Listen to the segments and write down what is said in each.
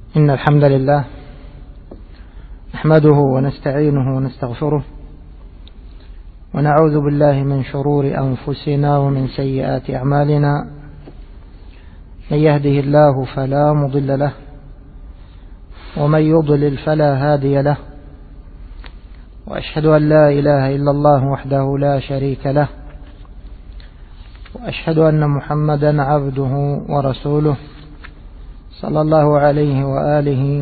إن الحمد لله نحمده ونستعينه ونستغفره ونعوذ بالله من شرور أنفسنا ومن سيئات أعمالنا. من يهده الله فلا مضل له ومن يضلل فلا هادي له، وأشهد أن لا إله إلا الله وحده لا شريك له، وأشهد أن محمدا عبده ورسوله صلى الله عليه وآله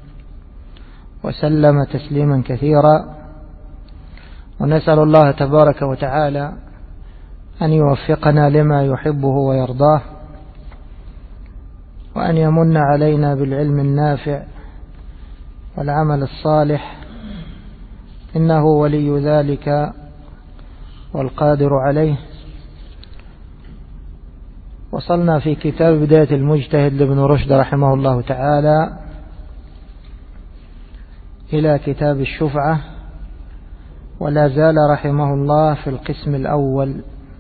وسلم تسليما كثيرا. ونسأل الله تبارك وتعالى أن يوفقنا لما يحبه ويرضاه، وأن يمن علينا بالعلم النافع والعمل الصالح، إنه ولي ذلك والقادر عليه. وصلنا في كتاب بداية المجتهد لابن رشد رحمه الله تعالى إلى كتاب الشفعة، ولا زال رحمه الله في القسم الأول،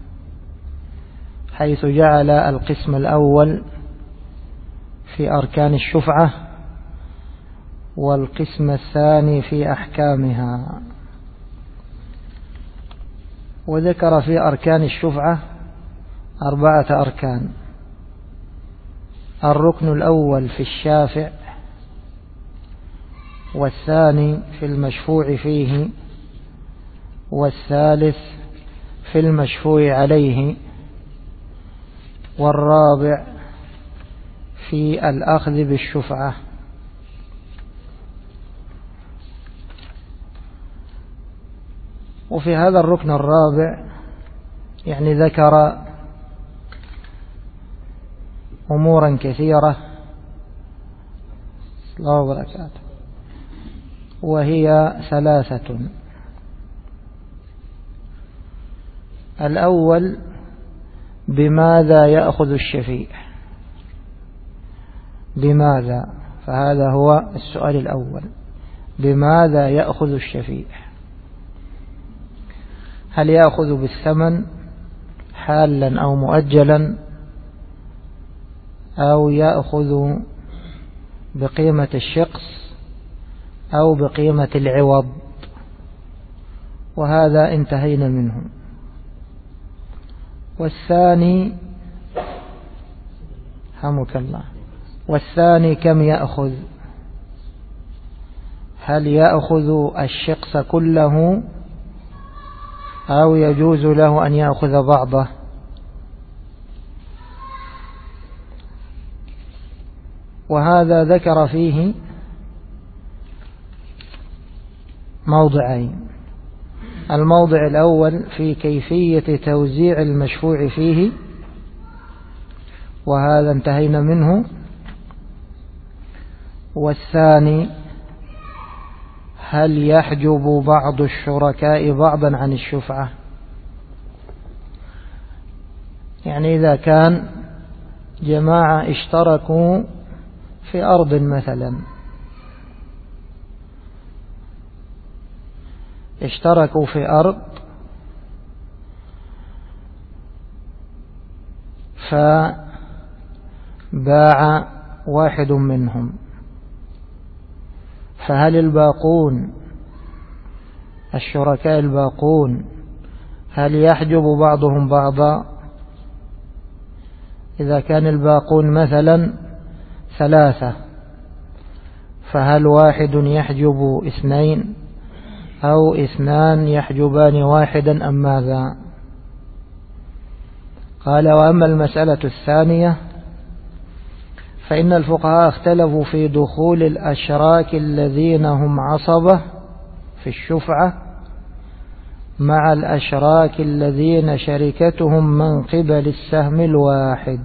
حيث جعل القسم الأول في أركان الشفعة والقسم الثاني في أحكامها. وذكر في أركان الشفعة 4 أركان: الركن الأول في الشافع، والثاني في المشفوع فيه، والثالث في المشفوع عليه، والرابع في الأخذ بالشفعة. وفي هذا الركن الرابع ذكر أمورا كثيرة الله وبركاته، وهي 3. الأول: بماذا يأخذ الشفيع؟ بماذا؟ فهذا هو السؤال الأول: بماذا يأخذ الشفيع؟ هل يأخذ بالثمن حالا أو مؤجلا، أو يأخذ بقيمة الشخص، أو بقيمة العوض؟ وهذا انتهينا منه. والثاني حمك الله، والثاني كم يأخذ؟ هل يأخذ الشخص كله، أو يجوز له أن يأخذ بعضه؟ وهذا ذكر فيه موضعين: الموضع الأول في كيفية توزيع المشفوع فيه، وهذا انتهينا منه. والثاني: هل يحجب بعض الشركاء بعضا عن الشفعة؟ إذا كان جماعة اشتركوا في أرض مثلا، اشتركوا في أرض فباع واحد منهم، فهل الباقون الشركاء الباقون هل يحجب بعضهم بعضا؟ إذا كان الباقون مثلا 3، فهل واحد يحجب 2، أو 2 يحجبان واحدا، أم ماذا؟ قال: وأما المسألة الثانية فإن الفقهاء اختلفوا في دخول الأشراك الذين هم عصبة في الشفعة مع الأشراك الذين شركتهم من قبل السهم الواحد.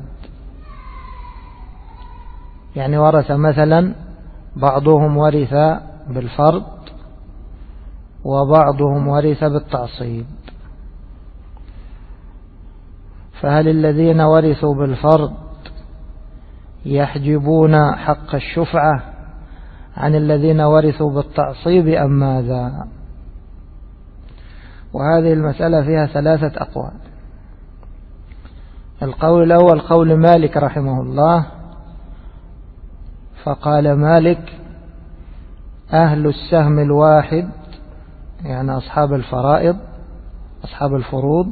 ورث مثلا بعضهم ورث بالفرض، وبعضهم ورث بالتعصيب، فهل الذين ورثوا بالفرض يحجبون حق الشفعة عن الذين ورثوا بالتعصيب، أم ماذا؟ وهذه المسألة فيها 3 أقوال. القول الأول قول مالك رحمه الله، فقال مالك أهل السهم الواحد يعني أصحاب الفرائض أصحاب الفروض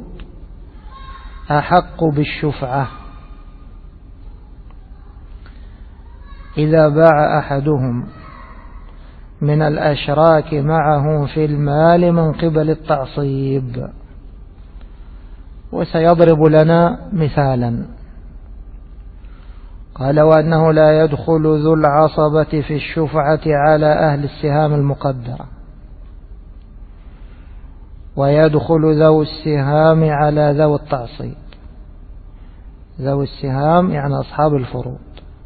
أحق بالشفعة إذا باع أحدهم من الأشراك معه في المال من قبل التعصيب. وسيضرب لنا مثالا قال وأنه لا يدخل ذو العصبة في الشفعة على أهل السهام المقدرة، ويدخل ذو السهام على ذو التعصيب. ذو السهام يعني أصحاب الفروض،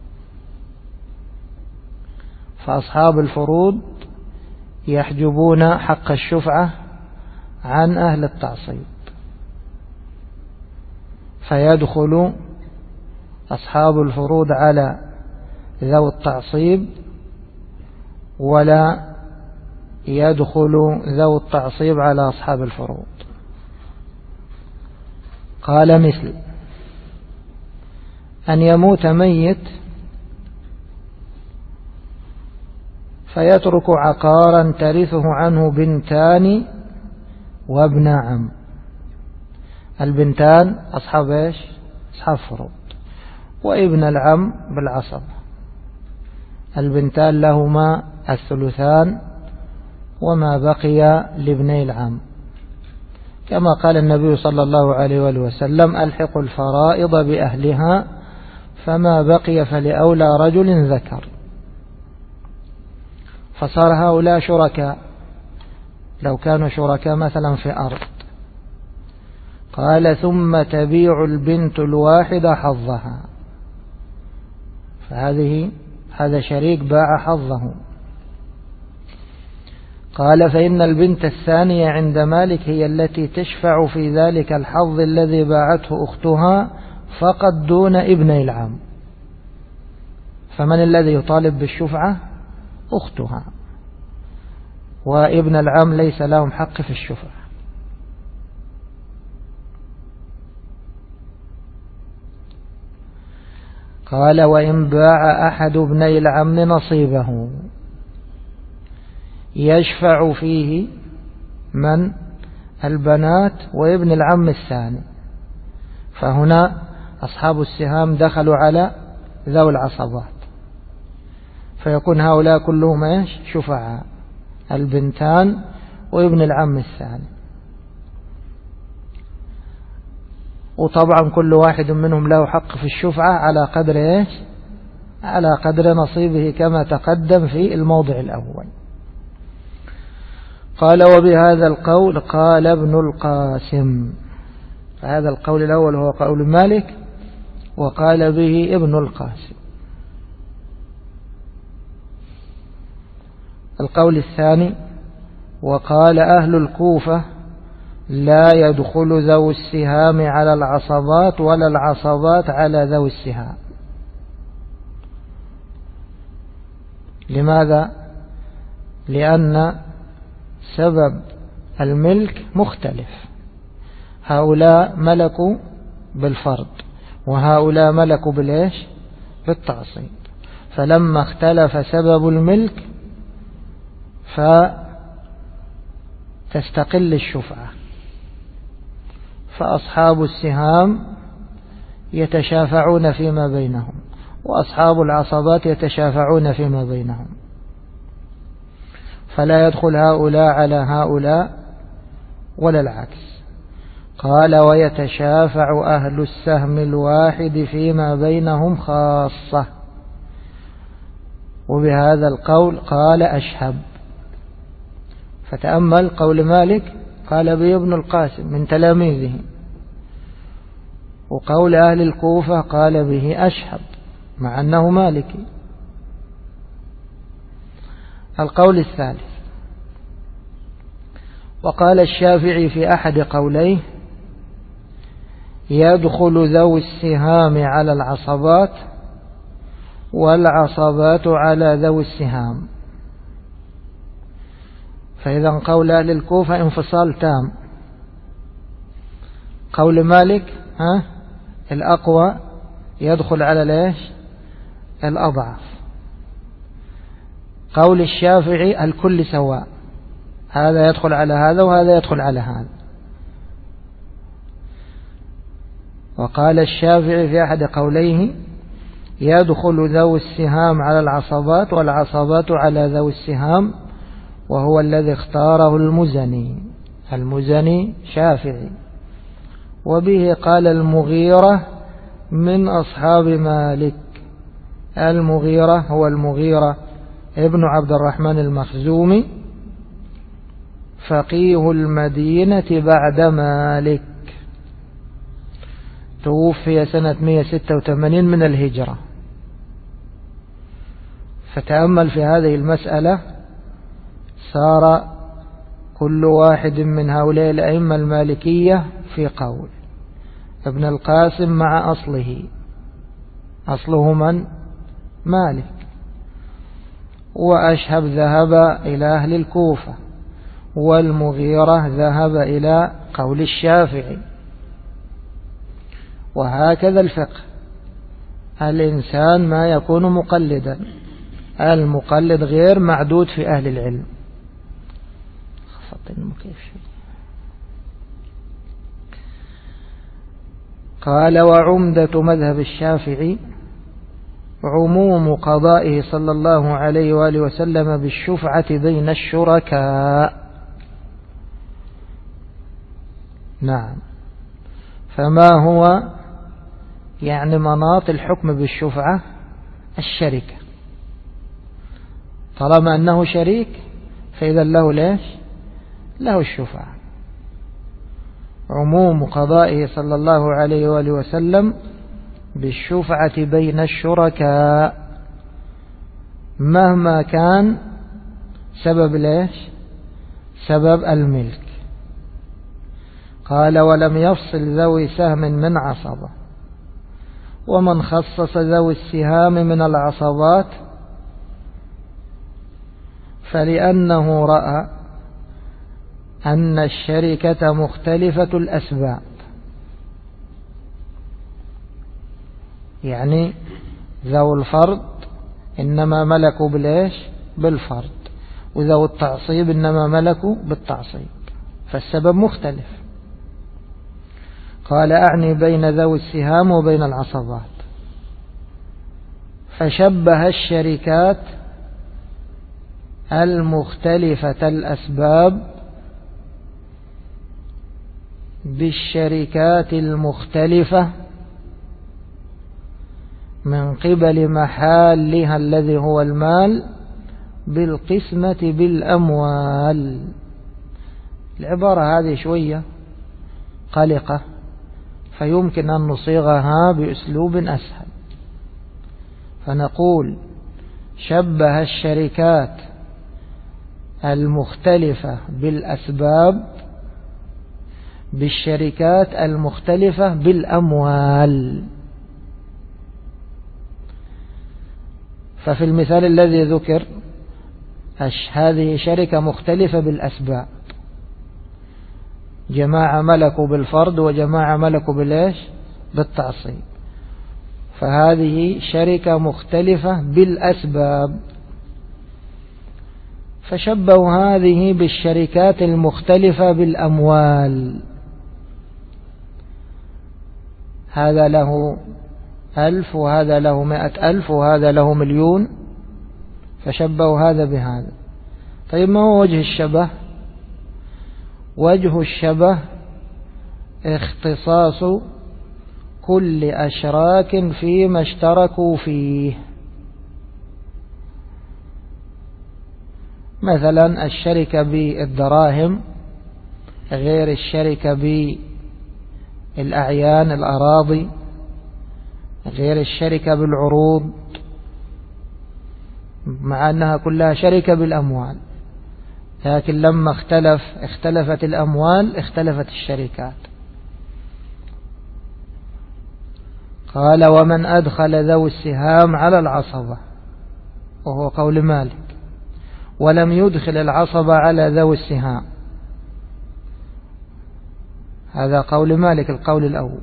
فأصحاب الفروض يحجبون حق الشفعة عن أهل التعصيب، فيدخل أصحاب الفروض على ذو التعصيب، ولا يدخل ذو التعصيب على أصحاب الفروض. قال مثل أن يموت ميت فيترك عقارا ترثه عنه بنتان وابن عم. البنتان أصحاب إيش؟ أصحاب فروض، وابن العم بالعصب. البنتان لهما الثلثان وما بقي لابني العم، كما قال النبي صلى الله عليه وآله وسلم ألحق الفرائض بأهلها فما بقي فلأولى رجل ذكر. فصار هؤلاء شركاء لو كانوا شركاء مثلا في أرض. قال ثم تبيع البنت الواحدة حظها، هذا شريك باع حظه. قال فإن البنت الثانية عند مالك هي التي تشفع في ذلك الحظ الذي باعته أختها فقط دون ابن العم. فمن الذي يطالب بالشفعة؟ أختها، وابن العم ليس لهم حق في الشفعة. قال وإن باع أحد ابني العم نصيبه يشفع فيه من؟ البنات وابن العم الثاني. فهنا أصحاب السهام دخلوا على ذوي العصبات، فيكون هؤلاء كلهم ايش؟ شفعاء، البنتان وابن العم الثاني. وطبعا كل واحد منهم له حق في الشفعة على قدر ايش؟ على قدر نصيبه كما تقدم في الموضع الأول. قال وبهذا القول قال ابن القاسم. فهذا القول الأول هو قول مالك، وقال به ابن القاسم. القول الثاني وقال أهل الكوفة لا يدخل ذو السهام على العصبات ولا العصبات على ذوي السهام. لماذا؟ لأن سبب الملك مختلف، هؤلاء ملكوا بالفرض وهؤلاء ملكوا بالإيش؟ بالتعصيب. فلما اختلف سبب الملك فتستقل الشفعة، فأصحاب السهام يتشافعون فيما بينهم وأصحاب العصبات يتشافعون فيما بينهم، فلا يدخل هؤلاء على هؤلاء ولا العكس. قال ويتشافع أهل السهم الواحد فيما بينهم خاصة. وبهذا القول قال أشهب. فتأمل قول مالك قال به ابن القاسم من تلاميذه، وقول أهل الكوفة قال به أشهب مع أنه مالكي. القول الثالث وقال الشافعي في أحد قوليه يدخل ذوي السهام على العصبات والعصبات على ذوي السهام. فإذا قول أهل الكوفة انفصال تام. قول مالك الأقوى يدخل على ليش؟ الأضعف. قول الشافعي الكل سواء، هذا يدخل على هذا وهذا يدخل على هذا. وقال الشافعي في أحد قوليه يدخل ذوي السهام على العصبات والعصبات على ذوي السهام، وهو الذي اختاره المزني شافعي. وبه قال المغيرة من أصحاب مالك. المغيرة هو المغيرة ابن عبد الرحمن المخزومي فقيه المدينة بعد مالك، توفي سنة 186 من الهجرة. فتأمل في هذه المسألة، صار كل واحد من هؤلاء الأئمة المالكية في قول. ابن القاسم مع أصله من؟ مالك. وأشهب ذهب إلى أهل الكوفة، والمغيرة ذهب إلى قول الشافعي. وهكذا الفقه، الإنسان ما يكون مقلدا، المقلد غير معدود في أهل العلم. قال وعمدة مذهب الشافعي عموم قضائه صلى الله عليه وآله وسلم بالشفعة بين الشركاء. نعم. فما هو يعني مناط الحكم بالشفعة؟ الشركة. طالما أنه شريك فإذا له ليش؟ له الشفعة. عموم قضائه صلى الله عليه وآله وسلم بالشفعة بين الشركاء مهما كان سبب ليش؟ سبب الملك. قال ولم يفصل ذوي سهم من عصبة. ومن خصص ذوي السهام من العصبات فلأنه رأى أن الشركة مختلفة الأسباب، يعني ذو الفرد إنما ملكوا بالإيش؟ بالفرد، وذو التعصيب إنما ملكوا بالتعصيب، فالسبب مختلف. قال أعني بين ذوي السهام وبين العصبات. فشبه الشركات المختلفة الأسباب بالشركات المختلفة من قبل محالها الذي هو المال بالقسمة بالأموال. العبارة هذه شوية قلقة، فيمكن أن نصيغها بأسلوب أسهل. فنقول شبه الشركات المختلفة بالأسباب بالشركات المختلفة بالأموال. ففي المثال الذي ذكر هذه شركة مختلفة بالأسباب، جماعة ملكوا بالفرد وجماعة ملكوا بالإيش؟ بالتعصيب. فهذه شركة مختلفة بالأسباب، فشبهوا هذه بالشركات المختلفة بالأموال. هذا له 1000 وهذا له 100,000 وهذا له 1,000,000، فشبهوا هذا بهذا. طيب ما هو وجه الشبه؟ وجه الشبه اختصاص كل أشراك فيما اشتركوا فيه. مثلا الشركة بالدراهم غير الشركة بالأعيان الأراضي غير الشركة بالعروض، مع أنها كلها شركة بالأموال، لكن لما اختلفت الأموال اختلفت الشركات. قال ومن أدخل ذوي السهام على العصبة، وهو قول مالك، ولم يدخل العصبة على ذوي السهام، هذا قول مالك القول الأول،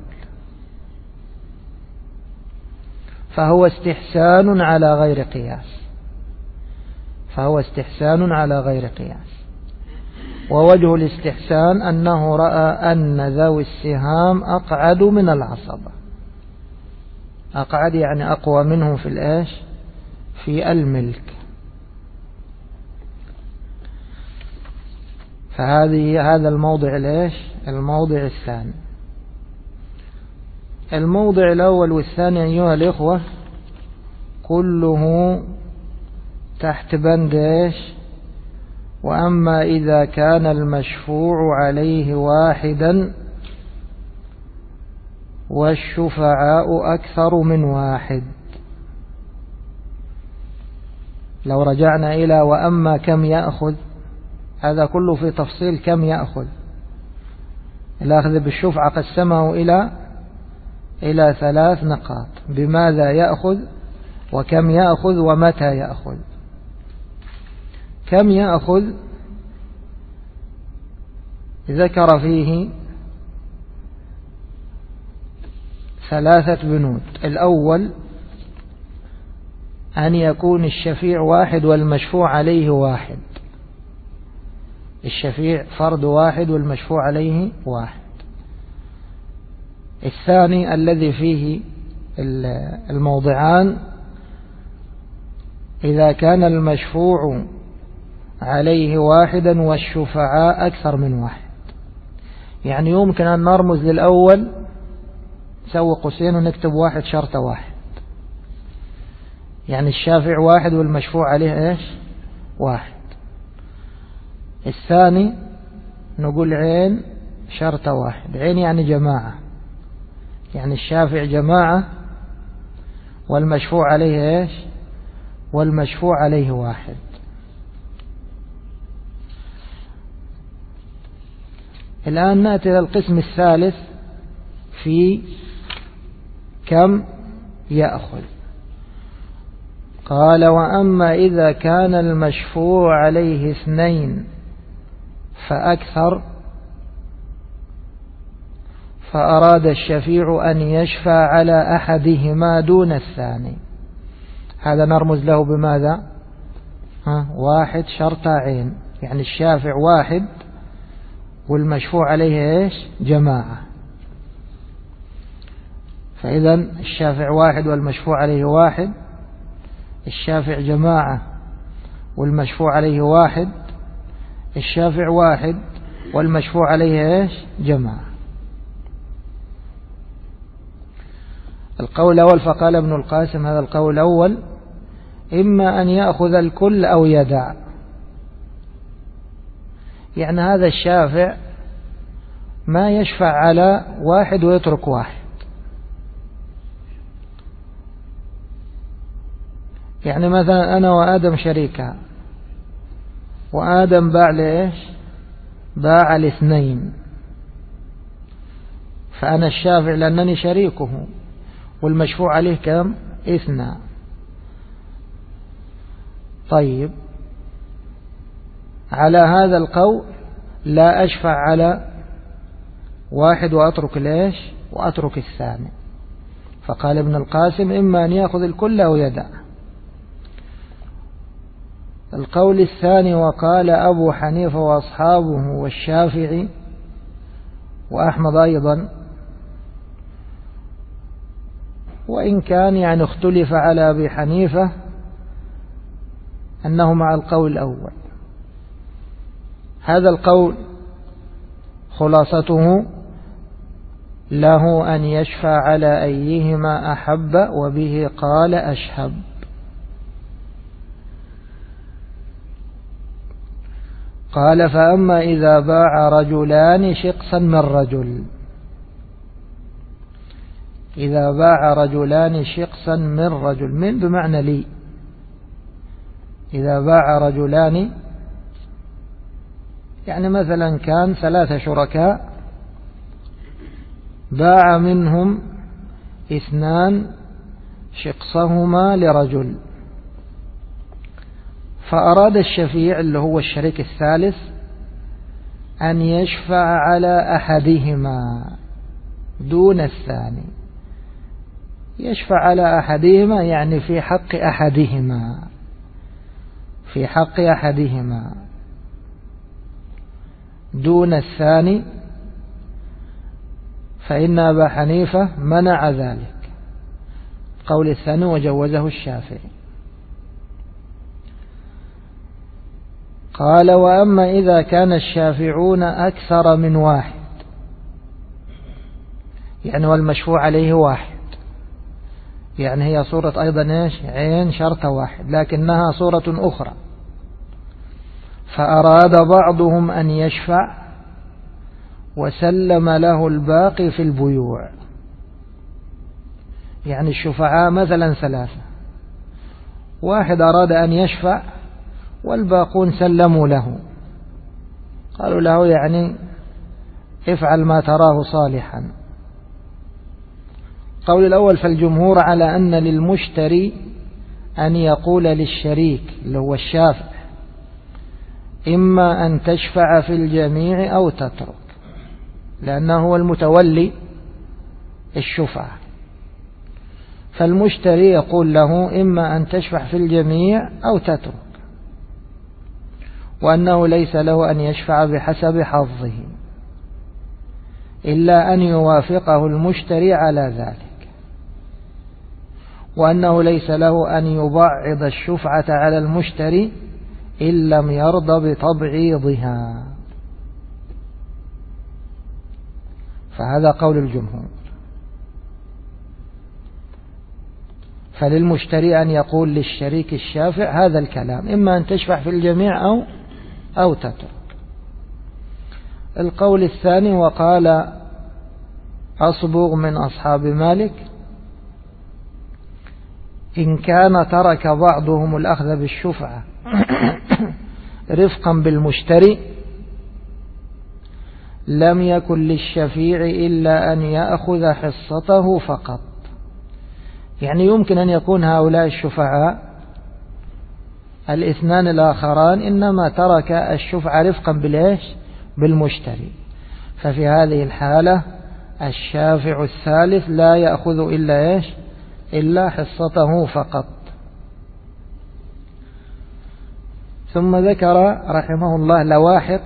فهو استحسان على غير قياس. فهو استحسان على غير قياس. ووجه الاستحسان أنه رأى أن ذوي السهام أقعد من العصبة. أقعد يعني أقوى منه في الإيش؟ في الملك. هذا الموضع الإيش؟ الموضع الثاني. الموضع الأول والثاني أيها الإخوة كله تحت بند إيش؟ وأما إذا كان المشفوع عليه واحدا والشفعاء أكثر من واحد. لو رجعنا إلى وأما كم يأخذ، هذا كله في تفصيل كم يأخذ. الأخذ بالشفعة قسمه إلى 3 نقاط: بماذا يأخذ، وكم يأخذ، ومتى يأخذ. كم يأخذ ذكر فيه 3 بنود. الأول أن يكون الشفيع واحد والمشفوع عليه واحد. الشفيع فرد واحد والمشفوع عليه واحد. الثاني الذي فيه الموضعان: إذا كان المشفوع عليه واحدا والشفعاء أكثر من واحد. يعني يمكن أن نرمز للأول، نسوي قوسين ونكتب واحد شرطة واحد، يعني الشافع واحد والمشفوع عليه إيش؟ واحد. الثاني نقول عين شرطة واحد. عين يعني جماعة، يعني الشافع جماعة والمشفوع عليه إيش؟ والمشفوع عليه واحد. الآن نأتي إلى القسم الثالث في كم يأخذ. قال: وأما إذا كان المشفوع عليه 2 فأكثر، فأراد الشفيع أن يشفع على أحدهما دون الثاني. هذا نرمز له بماذا؟ واحد شرط عين، يعني الشافع واحد والمشفوع عليه إيش؟ جماعة. فإذا الشافع واحد والمشفوع عليه واحد، الشافع جماعة والمشفوع عليه واحد، الشافع واحد والمشفوع عليه إيش؟ جماعة. القول الأول: فقال ابن القاسم، هذا القول الأول: إما أن يأخذ الكل أو يدع. يعني هذا الشافع ما يشفع على واحد ويترك واحد. يعني مثلا أنا وآدم شريكا، وآدم باع لإيش؟ باع ل2، فأنا الشافع لأنني شريكه، والمشفوع عليه كم؟ 2. طيب، على هذا القول لا أشفع على واحد وأترك ليش؟ وأترك الثاني. فقال ابن القاسم: إما أن يأخذ الكل أو يدع. القول الثاني: وقال أبو حنيفة وأصحابه والشافعي وأحمد أيضا، وإن كان يعني اختلف على أبي حنيفة أنه مع القول الأول. هذا القول خلاصته: له أن يشفع على أيهما أحب، وبه قال أشهب. قال: فأما إذا باع رجلان شقصا من رجل. إذا باع رجلان شقصا من رجل، من بمعنى لي. إذا باع رجلان يعني مثلا كان 3 شركاء، باع منهم 2 شقصهما لرجل، فأراد الشفيع اللي هو الشريك الثالث أن يشفع على أحدهما دون الثاني. يشفع على أحدهما يعني في حق أحدهما، في حق أحدهما دون الثاني، فإن أبا حنيفة منع ذلك، قول الثاني وجوزه الشافعي. قال: وأما إذا كان الشافعون أكثر من واحد، يعني والمشفوع عليه واحد، يعني هي صورة أيضا عين شرط واحد لكنها صورة أخرى، فأراد بعضهم أن يشفع وسلم له الباقي في البيوع، يعني الشفعاء مثلا 3، واحد أراد أن يشفع والباقون سلموا له، قالوا له يعني افعل ما تراه صالحا. قول الأول: فالجمهور على أن للمشتري أن يقول للشريك اللي هو الشافع إما أن تشفع في الجميع أو تترك، لأنه هو المتولي الشفعة، فالمشتري يقول له إما أن تشفع في الجميع أو تترك، وأنه ليس له أن يشفع بحسب حظه إلا أن يوافقه المشتري على ذلك، وأنه ليس له أن يبعض الشفعة على المشتري إن لم يرضى بتبعيضها. فهذا قول الجمهور. فللمشتري أن يقول للشريك الشافع هذا الكلام: إما أن تشفع في الجميع أو تترك. القول الثاني: وقال أصبغ من أصحاب مالك: إن كان ترك بعضهم الأخذ بالشفعة رفقا بالمشتري لم يكن للشفيع إلا أن يأخذ حصته فقط. يعني يمكن أن يكون هؤلاء الشفعاء الاثنان الآخران إنما ترك الشفعة رفقا بالمشتري، ففي هذه الحالة الشافع الثالث لا يأخذ إلا حصته فقط. ثم ذكر رحمه الله لواحق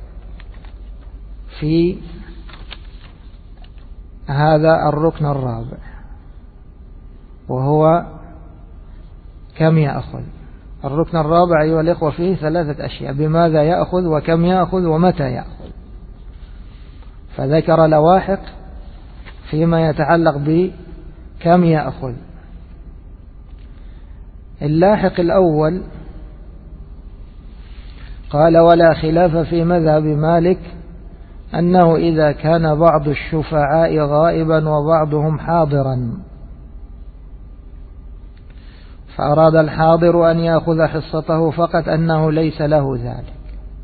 في هذا الركن الرابع، وهو كم يأخذ. الركن الرابع أيها الإخوة فيه 3 أشياء: بماذا يأخذ، وكم يأخذ، ومتى يأخذ. فذكر لواحق فيما يتعلق بكم يأخذ. اللاحق الأول قال: ولا خلاف في مذهب مالك أنه إذا كان بعض الشفعاء غائبا وبعضهم حاضرا فأراد الحاضر أن يأخذ حصته فقط أنه ليس له ذلك.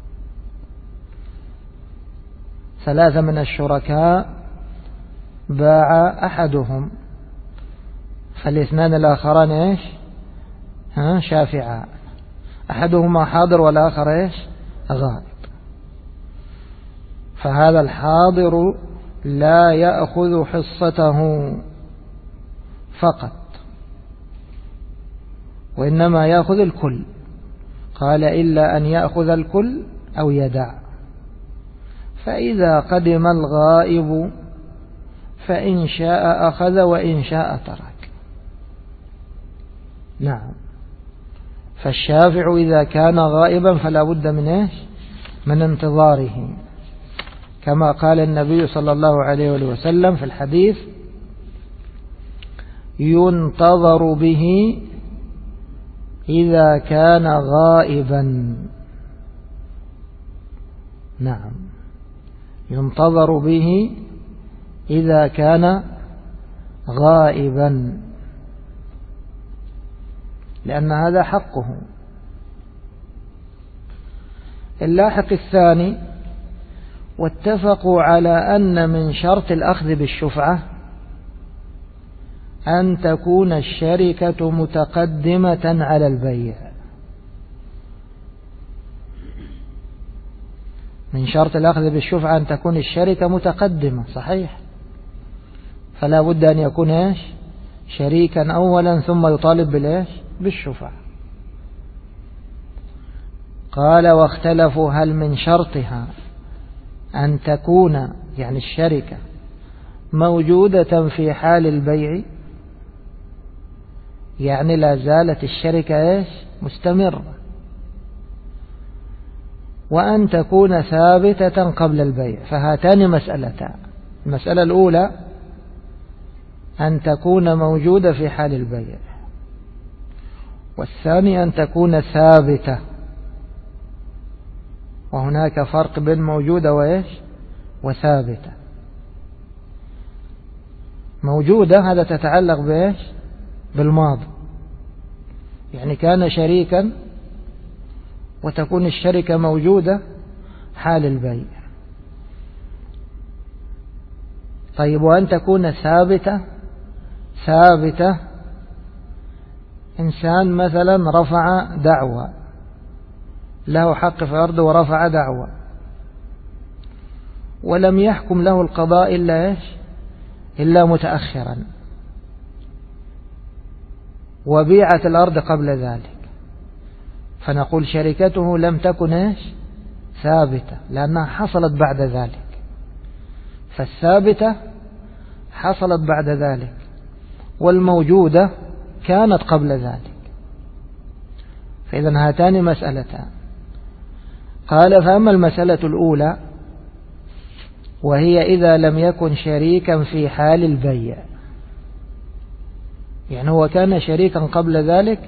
3 من الشركاء باع أحدهم، فالاثنان الآخران شافعاء، أحدهما حاضر والآخر غائب، فهذا الحاضر لا يأخذ حصته فقط وإنما يأخذ الكل. قال: إلا أن يأخذ الكل أو يدع. فإذا قدم الغائب فإن شاء أخذ وإن شاء ترك. نعم. فالشافع إذا كان غائبا فلا بد من انتظاره، كما قال النبي صلى الله عليه وسلم في الحديث: ينتظر به إذا كان غائبا. نعم، ينتظر به إذا كان غائبا، لأن هذا حقه. اللاحق الثاني: واتفقوا على أن من شرط الأخذ بالشفعة أن تكون الشركة متقدمة على البيع. من شرط الأخذ بالشفعة أن تكون الشركة متقدمة، صحيح، فلا بد أن يكون شريكا أولا ثم يطالب بالشفعة. قال واختلفوا هل من شرطها أن تكون يعني الشركة موجودة في حال البيع، يعني لا زالت الشركة مستمرة، وأن تكون ثابتة قبل البيع. فهاتان مسألتان: المسألة الأولى أن تكون موجودة في حال البيع، والثانية أن تكون ثابتة. وهناك فرق بين موجودة وثابتة. موجودة هذا تتعلق بالماضي، يعني كان شريكا وتكون الشركة موجودة حال البيع. طيب وأن تكون ثابتة إنسان مثلا رفع دعوى، له حق في أرضه ورفع دعوى، ولم يحكم له القضاء إلا متأخرا، وبيعت الأرض قبل ذلك، فنقول شركته لم تكن ثابتة لأنها حصلت بعد ذلك. فالثابتة حصلت بعد ذلك، والموجودة كانت قبل ذلك. فإذا هاتان مسألتان. قال فأما المسألة الأولى وهي إذا لم يكن شريكا في حال البيع، يعني هو كان شريكا قبل ذلك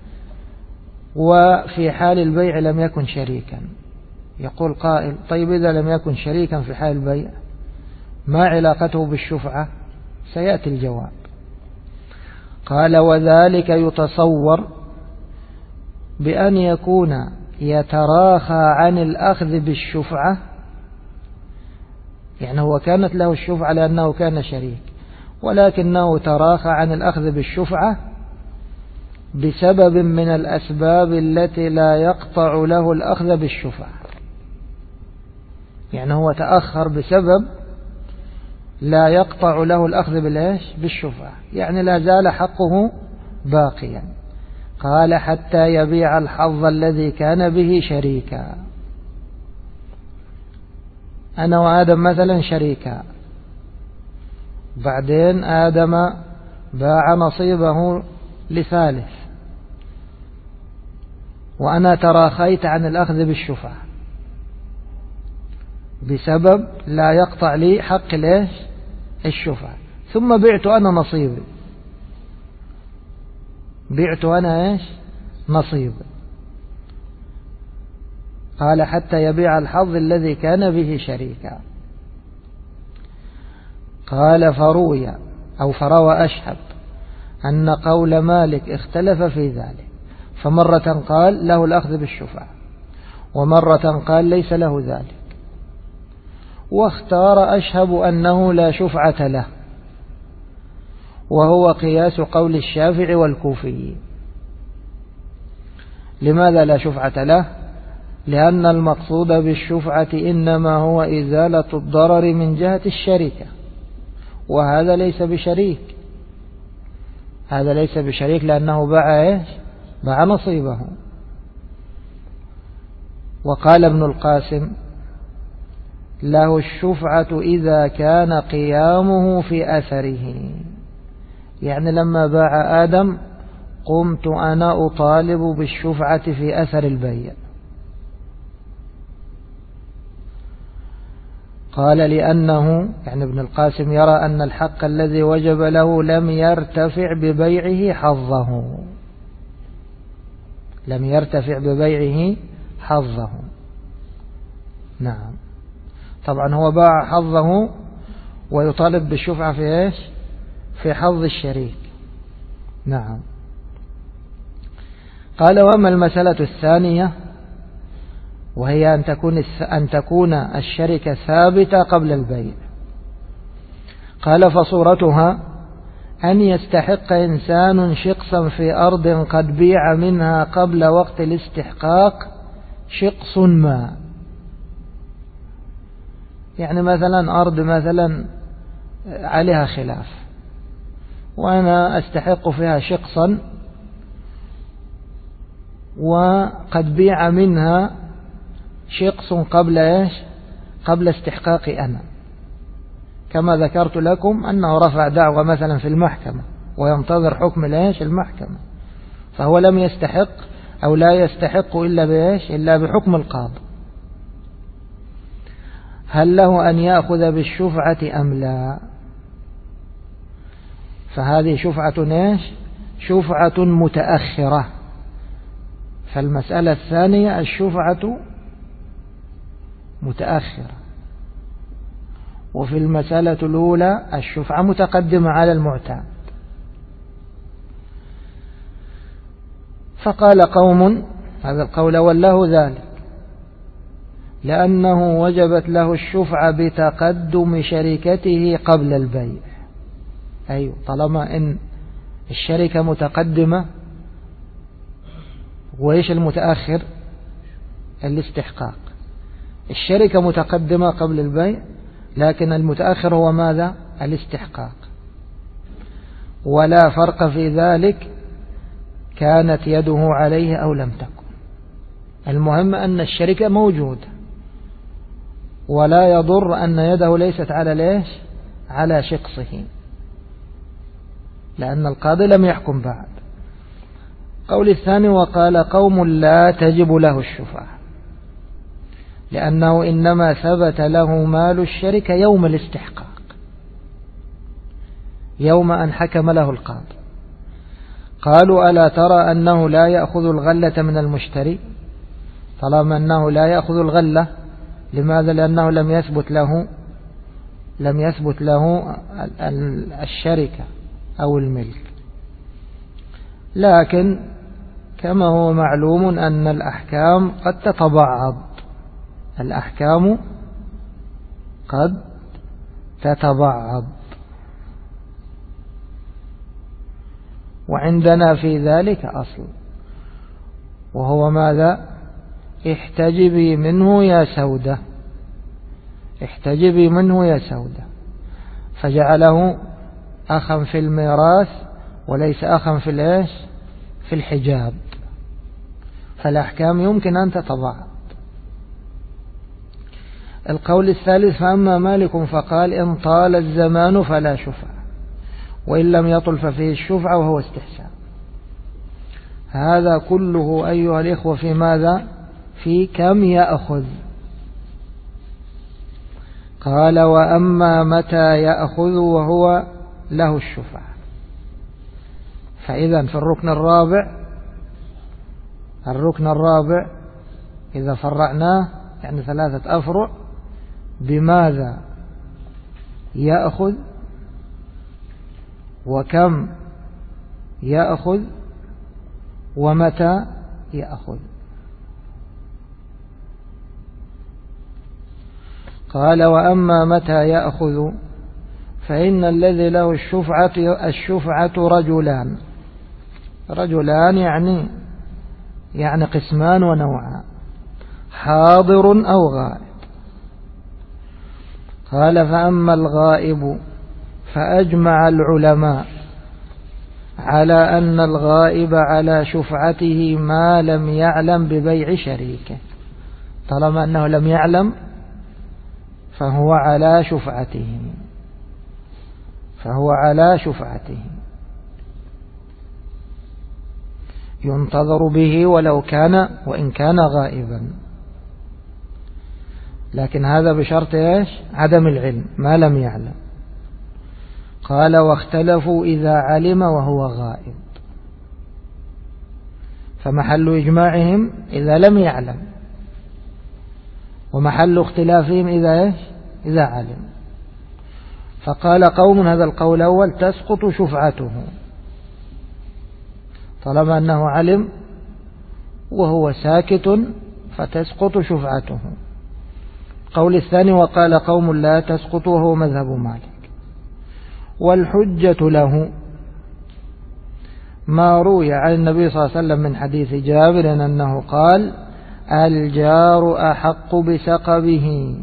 وفي حال البيع لم يكن شريكا. يقول قائل: طيب إذا لم يكن شريكا في حال البيع ما علاقته بالشفعة؟ سيأتي الجواب. قال: وذلك يتصور بأن يكون يتراخى عن الأخذ بالشفعة، يعني هو كانت له الشفعة لأنه كان شريك، ولكنه تراخى عن الأخذ بالشفعة بسبب من الأسباب التي لا يقطع له الأخذ بالشفعة. يعني هو تأخر بسبب لا يقطع له الأخذ بالشفعة، يعني لا زال حقه باقيا. قال: حتى يبيع الحظ الذي كان به شريكا. أنا وآدم مثلا شريكا، بعدين آدم باع نصيبه لثالث، وأنا تراخيت عن الأخذ بالشفعة بسبب لا يقطع لي حق الشفعة، ثم بعت أنا نصيبي، بعت أنا نصيبي. قال: حتى يبيع الحظ الذي كان به شريكا. قال: فروى أشهب أن قول مالك اختلف في ذلك، فمرة قال له الأخذ بالشفعة، ومرة قال ليس له ذلك، واختار أشهب أنه لا شفعة له، وهو قياس قول الشافعي والكوفي. لماذا لا شفعة له؟ لأن المقصود بالشفعة إنما هو إزالة الضرر من جهة الشركة، وهذا ليس بشريك، هذا ليس بشريك لأنه باع نصيبه. وقال ابن القاسم: له الشفعة إذا كان قيامه في أثره، يعني لما باع آدم قمت أنا أطالب بالشفعة في أثر البيع. قال: لأنه يعني ابن القاسم يرى أن الحق الذي وجب له لم يرتفع ببيعه حظه، لم يرتفع ببيعه حظه. نعم، طبعا هو باع حظه ويطالب بالشفعة في في حظ الشريك. نعم. قال: وأما المسألة الثانية وهي أن تكون الشركة ثابتة قبل البيع. قال: فصورتها أن يستحق إنسان شقصا في أرض قد بيع منها قبل وقت الاستحقاق شقص ما، يعني مثلا أرض مثلا عليها خلاف وأنا أستحق فيها شقصا، وقد بيع منها شخص قبل إيش؟ قبل استحقاق أنا، كما ذكرت لكم أنه رفع دعوة مثلا في المحكمة وينتظر حكم الإيش؟ المحكمة، فهو لم يستحق أو لا يستحق إلا بإيش؟ إلا بحكم القاضي. هل له أن يأخذ بالشفعة أم لا؟ فهذه شفعة إيش؟ شفعة متأخرة. فالمسألة الثانية الشفعة متأخرة، وفي المسألة الأولى الشفعة متقدمة على المعتاد. فقال قوم، هذا القول وله ذلك، لأنه وجبت له الشفعة بتقدم شركته قبل البيع. أيوة، طالما إن الشركة متقدمة، وإيش المتأخر؟ الاستحقاق. الشركة متقدمة قبل البيع، لكن المتأخر هو ماذا؟ الاستحقاق. ولا فرق في ذلك كانت يده عليه أو لم تكن، المهم أن الشركة موجودة، ولا يضر أن يده ليست على ليش؟ على شخصه، لأن القاضي لم يحكم بعد. قول الثاني، وقال قوم لا تجب له الشفعة، لأنه إنما ثبت له مال الشركة يوم الاستحقاق، يوم أن حكم له القاضي. قالوا ألا ترى أنه لا يأخذ الغلة من المشتري؟ طالما أنه لا يأخذ الغلة، لماذا؟ لأنه لم يثبت له الشركة أو الملك. لكن كما هو معلوم أن الأحكام قد تتبعض، الأحكام قد تتبعض، وعندنا في ذلك أصل، وهو ماذا؟ احتجبي منه يا سودة، احتجبي منه يا سودة، فجعله أخا في الميراث وليس أخا في الإيش؟ في الحجاب. فالأحكام يمكن أن تتبعض. القول الثالث، فأما مالك فقال إن طال الزمان فلا شفعة، وإن لم يطل ففيه الشفعة وهو استحسان. هذا كله أيها الإخوة في ماذا؟ في كم يأخذ. قال وأما متى يأخذ وهو له الشفعة. فإذا في الركن الرابع إذا فرعناه يعني 3 أفرع، بماذا يأخذ، وكم يأخذ، ومتى يأخذ. قال وأما متى يأخذ فإن الذي له الشفعة رجلان يعني قسمان ونوعان، حاضر أو غائب. قال فأما الغائب فأجمع العلماء على أن الغائب على شفعته ما لم يعلم ببيع شريكه. طالما أنه لم يعلم فهو على شفعته، ينتظر به وإن كان غائبا، لكن هذا بشرط إيش؟ عدم العلم، ما لم يعلم. قال واختلفوا إذا علم وهو غائب، فمحل إجماعهم إذا لم يعلم، ومحل اختلافهم إذا علم. فقال قوم، هذا القول الأول، تسقط شفعته طالما أنه علم وهو ساكت، فتسقط شفعته. قول الثاني، وقال قوم لا تسقط، وهو مذهب مالك. والحجة له ما روي عن النبي صلى الله عليه وسلم من حديث جابر أنه قال الجار أحق بسقبه،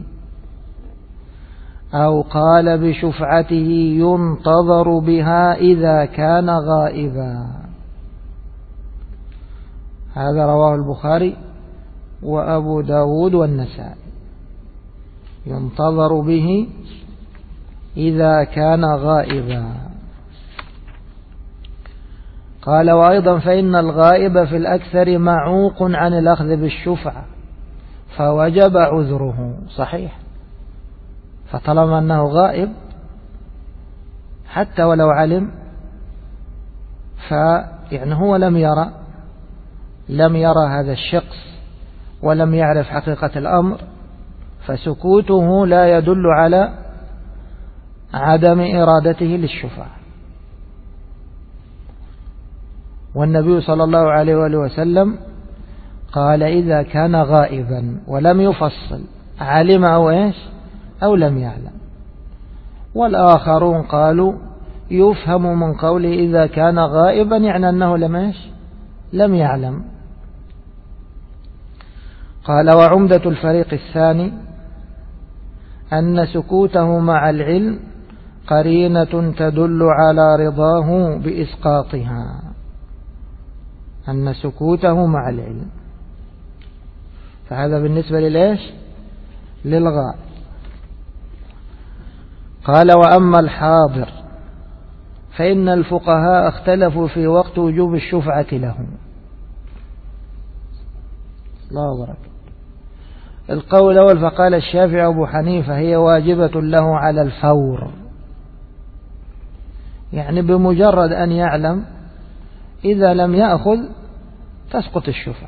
أو قال بشفعته ينتظر بها إذا كان غائبا. هذا رواه البخاري وأبو داود والنسائي، ينتظر به إذا كان غائبا. قال وأيضا فإن الغائب في الأكثر معوق عن الأخذ بالشفعة فوجب عذره. صحيح، فطالما أنه غائب حتى ولو علم فيعني هو لم يرى هذا الشخص ولم يعرف حقيقة الأمر، فسكوته لا يدل على عدم إرادته للشفعة. والنبي صلى الله عليه وآله وسلم قال إذا كان غائبا ولم يفصل علم أو لم يعلم. والآخرون قالوا يفهم من قوله إذا كان غائبا يعني أنه لم يعلم. قال وعمدة الفريق الثاني أن سكوته مع العلم قرينة تدل على رضاه بإسقاطها، أن سكوته مع العلم. فهذا بالنسبة للغائب. قال وأما الحاضر فإن الفقهاء اختلفوا في وقت وجوب الشفعة له. الله أكبر. القول الأول فقال الشافعي أبو حنيفة هي واجبة له على الفور، يعني بمجرد أن يعلم إذا لم يأخذ تسقط الشفعة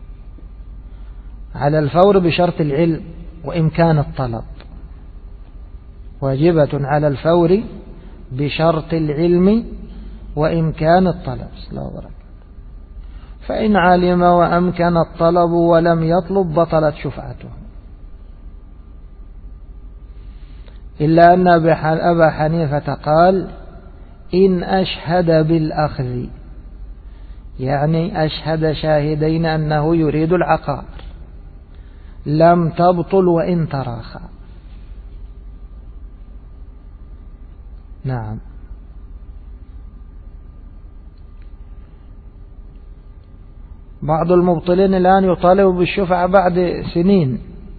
على الفور بشرط العلم وإمكان الطلب. واجبة على الفور بشرط العلم وإمكان الطلب. فإن علم وأمكن الطلب ولم يطلب بطلت شفعته، إلا أن أبا حنيفة قال إن أشهد بالأخذ، يعني أشهد شاهدين أنه يريد العقار لم تبطل وإن تراخى. نعم. بعض المبطلين الآن يطالبوا بالشفعة بعد سنين،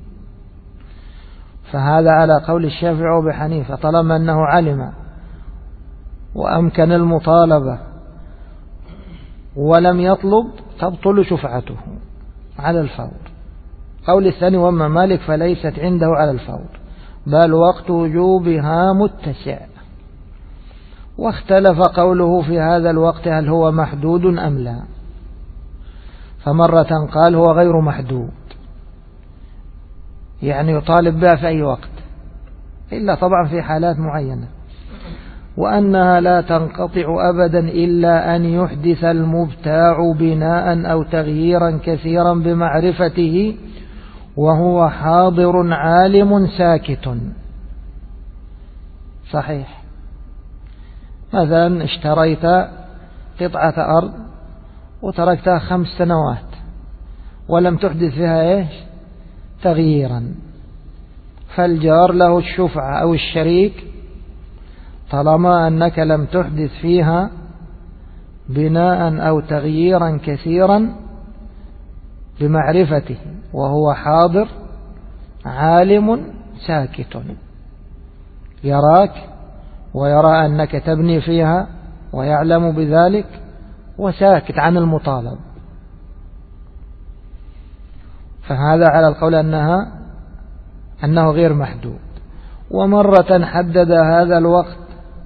فهذا على قول الشافعي وبحنيفة طالما أنه علم وأمكن المطالبة ولم يطلب تبطل شفعته على الفور. قول الثاني وأما مالك فليست عنده على الفور بل وقت وجوبها متسع. واختلف قوله في هذا الوقت هل هو محدود أم لا، فمرة قال هو غير محدود، يعني يطالب بها في أي وقت إلا طبعا في حالات معينة، وأنها لا تنقطع أبدا إلا أن يحدث المبتاع بناء أو تغييرا كثيرا بمعرفته وهو حاضر عالم ساكت. صحيح، مثلا اشتريت قطعة أرض وتركتها 5 سنوات ولم تحدث فيها تغييرا، فالجار له الشفعة أو الشريك طالما أنك لم تحدث فيها بناء أو تغييرا كثيرا بمعرفته وهو حاضر عالم ساكت، يراك ويرى أنك تبني فيها ويعلم بذلك وساكت عن المطالب، فهذا على القول أنه غير محدود. ومرة حدد هذا الوقت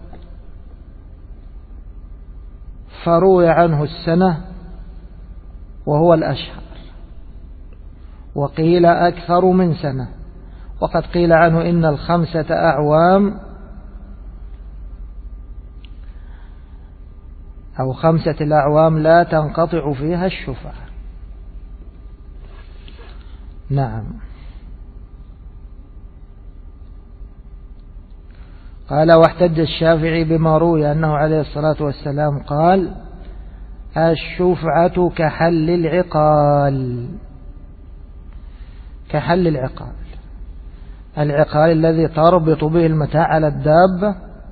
فروي عنه السنة وهو الأشهر، وقيل أكثر من سنة، وقد قيل عنه إن 5 أعوام أو 5 الأعوام لا تنقطع فيها الشفعة. نعم. قال واحتج الشافعي بما روي أنه عليه الصلاة والسلام قال الشفعة كحل العقال. كحل العقال، العقال الذي تربط به المتاع على الدابة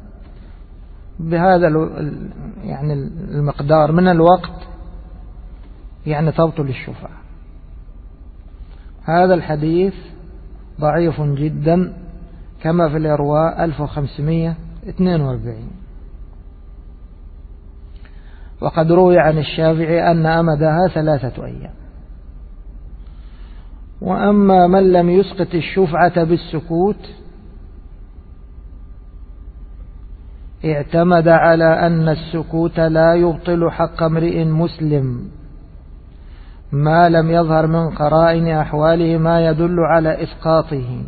بهذا يعني المقدار من الوقت، يعني تبطل الشفعة. هذا الحديث ضعيف جدا كما في الإرواء 1542. وقد روي عن الشافعي أن أمدها 3 أيام. وأما من لم يسقط الشفعة بالسكوت اعتمد على أن السكوت لا يبطل حق امرئ مسلم ما لم يظهر من قرائن أحواله ما يدل على إسقاطه.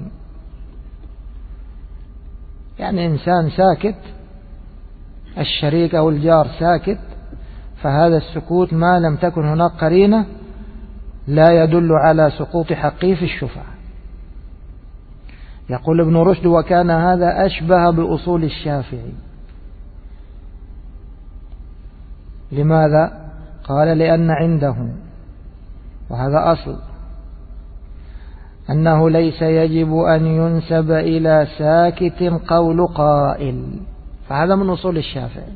يعني إنسان ساكت، الشريك أو الجار ساكت، فهذا السكوت ما لم تكن هناك قرينة لا يدل على سقوط حقه في الشفعة. يقول ابن رشد: وكان هذا أشبه بأصول الشافعي. لماذا؟ قال: لأن عنده، وهذا أصل، أنه ليس يجب أن ينسب إلى ساكت قول قائل، فهذا من أصول الشافعي.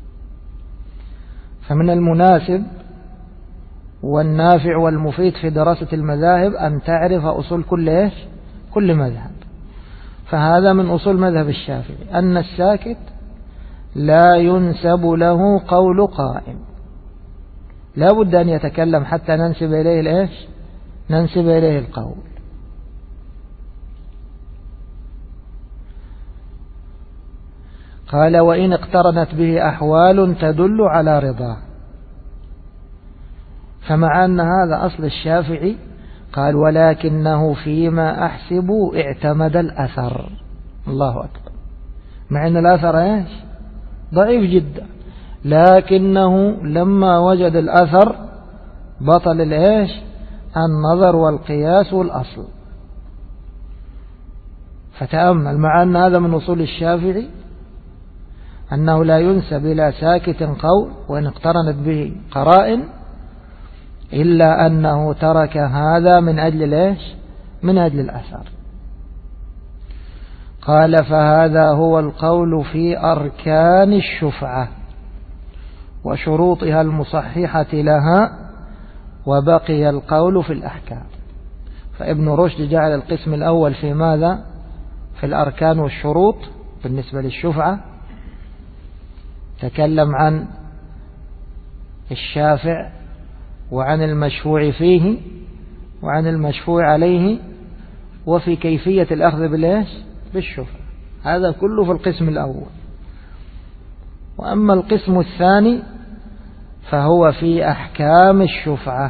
فمن المناسب والنافع والمفيد في دراسة المذاهب أن تعرف أصول كل مذهب. فهذا من أصول مذهب الشافعي أن الساكت لا ينسب له قول قائل، لا بد أن يتكلم حتى ننسب إليه القول. قال: وإن اقترنت به أحوال تدل على رضاه. فمع أن هذا أصل الشافعي قال: ولكنه فيما أحسب اعتمد الأثر. الله أكبر. مع أن الأثر ضعيف جدا، لكنه لما وجد الأثر بطل النظر والقياس والأصل. فتأمل، مع أن هذا من أصول الشافعي أنه لا ينسب إلى ساكت قول وإن اقترنت به قرائن، إلا أنه ترك هذا من أجل الأثر. قال: فهذا هو القول في أركان الشفعة وشروطها المصححة لها، وبقي القول في الأحكام. فابن رشد جعل القسم الأول في ماذا؟ في الأركان والشروط بالنسبة للشفعة. تكلم عن الشافع وعن المشفوع فيه وعن المشفوع عليه وفي كيفية الأخذ بالشفعة. هذا كله في القسم الأول. وأما القسم الثاني فهو في أحكام الشفعة.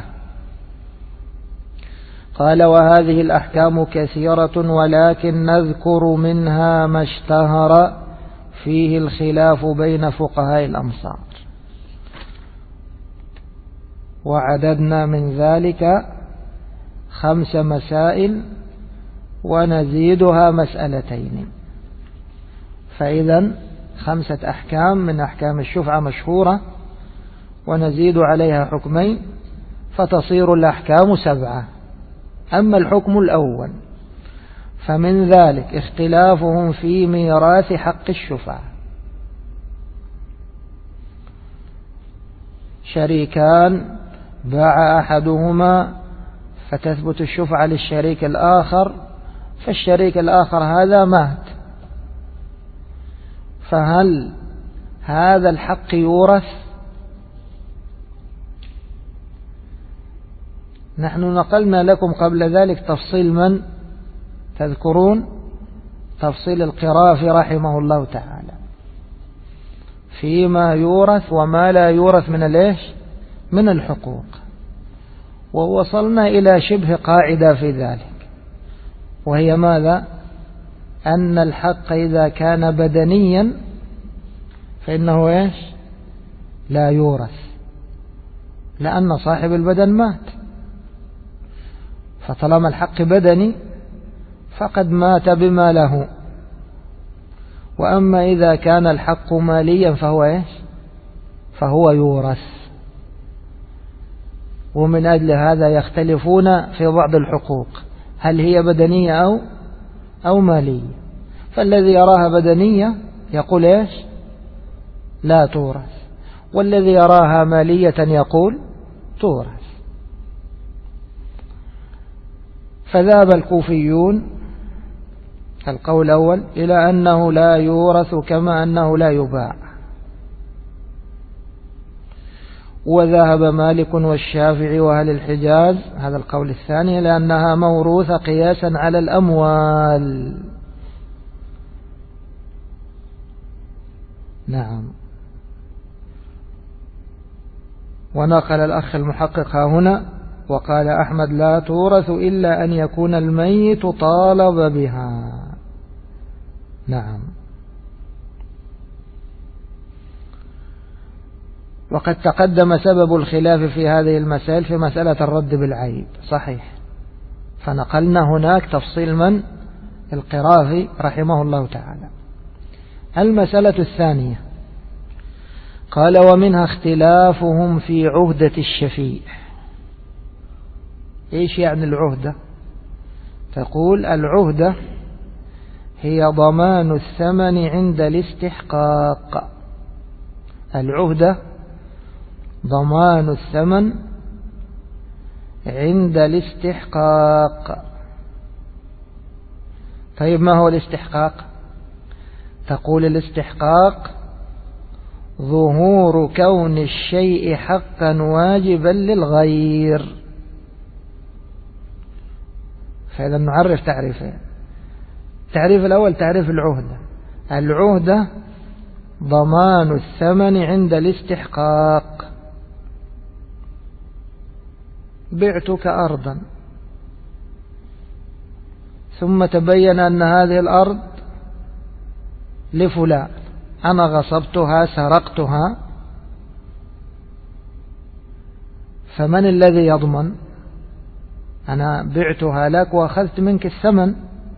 قال: وهذه الأحكام كثيرة، ولكن نذكر منها ما اشتهر فيه الخلاف بين فقهاء الأمصار، وعددنا من ذلك 5 مسائل ونزيدها 2. فإذا 5 أحكام من أحكام الشفعة مشهورة، ونزيد عليها 2 فتصير الأحكام 7. أما الحكم الأول فمن ذلك اختلافهم في ميراث حق الشفعة. شريكان باع أحدهما فتثبت الشفعة للشريك الآخر، فالشريك الآخر هذا مات، فهل هذا الحق يورث؟ نحن نقلنا لكم قبل ذلك تفصيل من تذكرون؟ تفصيل القرافي رحمه الله تعالى فيما يورث وما لا يورث من الحقوق. ووصلنا إلى شبه قاعدة في ذلك، وهي ماذا؟ أن الحق إذا كان بدنيا فإنه لا يورث، لأن صاحب البدن مات. فطالما الحق بدني فقد مات بما له. وأما إذا كان الحق ماليا فهو يورث. ومن أجل هذا يختلفون في بعض الحقوق، هل هي بدنية أو مالية. فالذي يراها بدنية يقول لا تورث، والذي يراها مالية يقول تورث. فذهب الكوفيون القول الأول إلى أنه لا يورث كما أنه لا يباع، وذهب مالك والشافعي وأهل الحجاز هذا القول الثاني لأنها موروثة قياسا على الأموال. نعم. ونقل الأخ المحقق هنا وقال أحمد لا تورث إلا أن يكون الميت طالب بها. نعم. وقد تقدم سبب الخلاف في هذه المسائل في مسألة الرد بالعيب، صحيح، فنقلنا هناك تفصيل من القرافي رحمه الله تعالى. المسألة الثانية قال ومنها اختلافهم في عهدة الشفيع. إيش يعني العهدة؟ تقول العهدة هي ضمان الثمن عند الاستحقاق. العهدة ضمان الثمن عند الاستحقاق. طيب ما هو الاستحقاق؟ تقول الاستحقاق ظهور كون الشيء حقا واجبا للغير. فإذا نعرف تعريفين. التعريف الأول تعريف العهدة. العهدة ضمان الثمن عند الاستحقاق. بعتك أرضا ثم تبين أن هذه الأرض لفلان، أنا غصبتها سرقتها، فمن الذي يضمن؟ أنا بعتها لك وأخذت منك الثمن،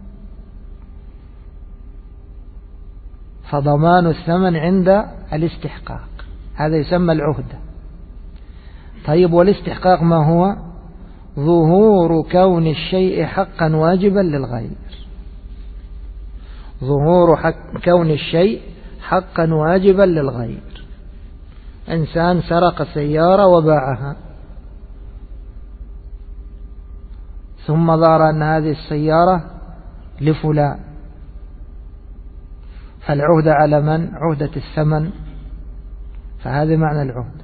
فضمان الثمن عند الاستحقاق، هذا يسمى العهدة. طيب والاستحقاق ما هو؟ ظهور كون الشيء حقا واجبا للغير. ظهور كون الشيء حقا واجبا للغير. إنسان سرق سيارة وباعها، ثم ظهر أن هذه السيارة لفلان، فالعهدة على من؟ عهدة الثمن. فهذا معنى العهدة.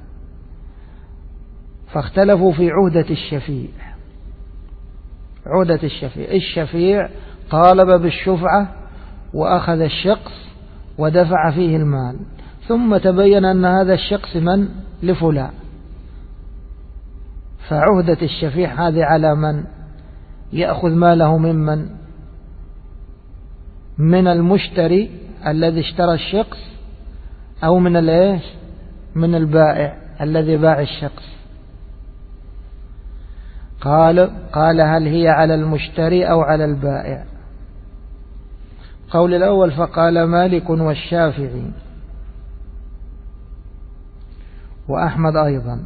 فاختلفوا في عهدة الشفيع. عهدة الشفيع، الشفيع طالب بالشفعة وأخذ الشخص ودفع فيه المال، ثم تبين أن هذا الشخص من؟ لفلان. فعهدة الشفيع هذه على من؟ يأخذ ماله ممن؟ من المشتري الذي اشترى الشخص، أو من الايش؟ من البائع الذي باع الشخص. قال هل هي على المشتري أو على البائع؟ قول الأول فقال مالك والشافعي وأحمد أيضا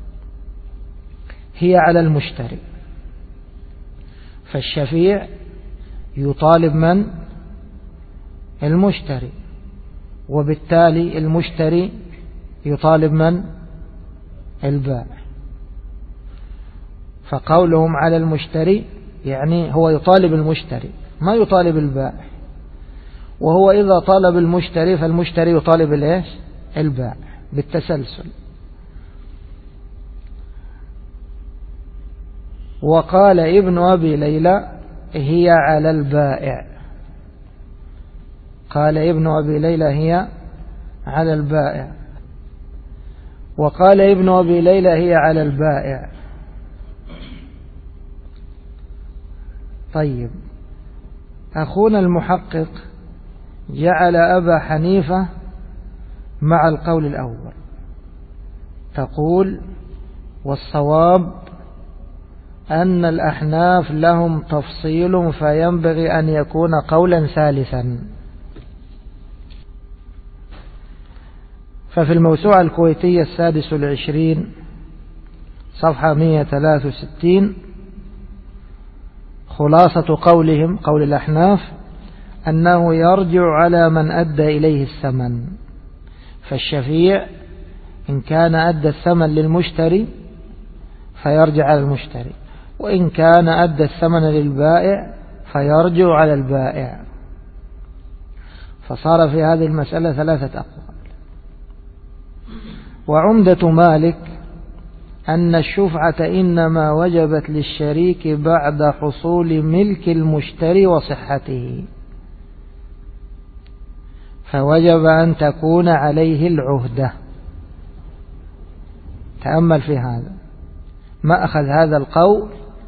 هي على المشتري. فالشفيع يطالب من؟ المشتري، وبالتالي المشتري يطالب من؟ البائع. فقولهم على المشتري يعني هو يطالب المشتري، ما يطالب البائع. وهو إذا طالب المشتري فالمشتري يطالب الإيش؟ البائع، بالتسلسل. وقال ابن أبي ليلى هي على البائع. قال ابن أبي ليلى هي على البائع. وقال ابن أبي ليلى هي على البائع. طيب، أخونا المحقق جعل أبا حنيفة مع القول الأول. تقول والصواب أن الأحناف لهم تفصيل فينبغي أن يكون قولا ثالثا. ففي الموسوعة الكويتية 26 صفحة 163 خلاصة قولهم، قول الأحناف، أنه يرجع على من أدى إليه الثمن. فالشفيع إن كان أدى الثمن للمشتري فيرجع على المشتري، وإن كان أدى الثمن للبائع فيرجع على البائع. فصار في هذه المسألة 3 أقوال. وعمدة مالك أن الشفعة إنما وجبت للشريك بعد حصول ملك المشتري وصحته، فوجب أن تكون عليه العهدة. تأمل في هذا، ما أخذ هذا القول